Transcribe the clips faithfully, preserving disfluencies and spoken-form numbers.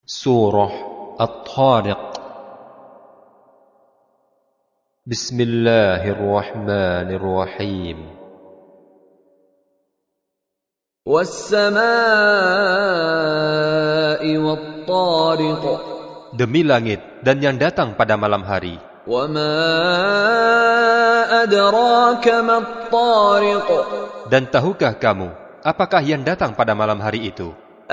Surah At-Tariq. Bismillahirrahmanirrahim. Was-samaa'i wat-tariq. Demi langit dan yang datang pada malam hari. Wa ma adraka mat-tariq. Dan tahukah kamu apakah yang datang pada malam hari itu?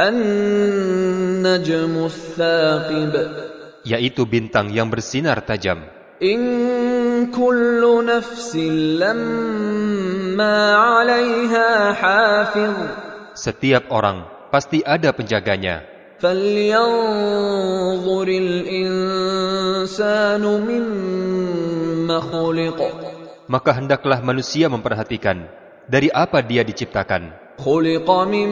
An-najmu ats-tsaqib, yaitu bintang yang bersinar tajam. In kullu nafsin lamma 'alaiha hafiz. Setiap orang pasti ada penjaganya. Falyanzuril insanu mimma khuliq. Maka hendaklah manusia memperhatikan dari apa dia diciptakan. Khuliqa min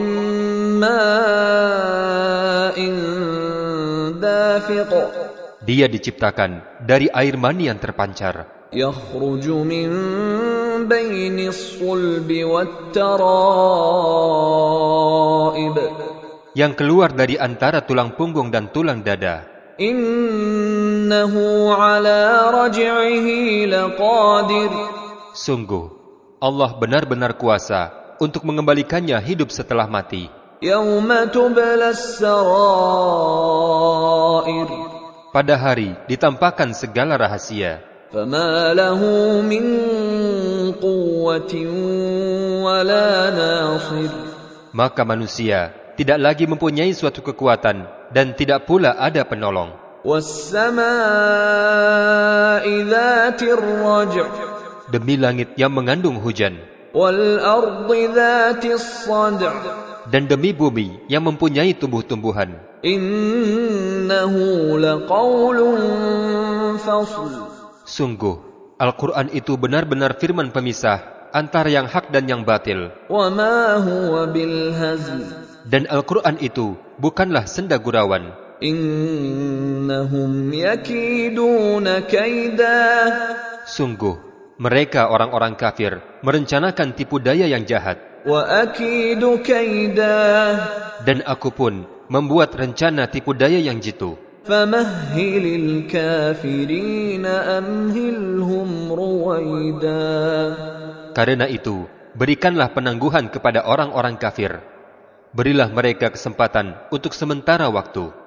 ma'in dafiq. Dia diciptakan dari air mani yang terpancar. Yakhruju min bainis sulbi wat-tara'ib. Yang keluar dari antara tulang punggung dan tulang dada. Innahu ala raj'ihi laqadir. Sungguh Allah benar-benar kuasa untuk mengembalikannya hidup setelah mati. Yauma tublas sarair. Pada hari ditampakkan segala rahasia. Fama lahu min quwwatin wala nasir. Maka manusia tidak lagi mempunyai suatu kekuatan dan tidak pula ada penolong. Was-samaa'i dzatir raj'. Demi langit yang mengandung hujan. Wal-ardi dzatis sad'. Dan demi bumi yang mempunyai tumbuh-tumbuhan. Innahu laqaulun fasl. Sungguh Al-Quran itu benar-benar firman pemisah antara yang hak dan yang batil. Wa ma huwa bil hazl. Dan Al-Quran itu bukanlah senda gurauan. Innahum yakiduna kaida. Sungguh mereka orang-orang kafir merencanakan tipu daya yang jahat. Wa akidu kaida. Dan aku pun membuat rencana tipu daya yang jitu. Famahhilil kafirina amhilhum ruwaida. Karena itu, berikanlah penangguhan kepada orang-orang kafir. Berilah mereka kesempatan untuk sementara waktu.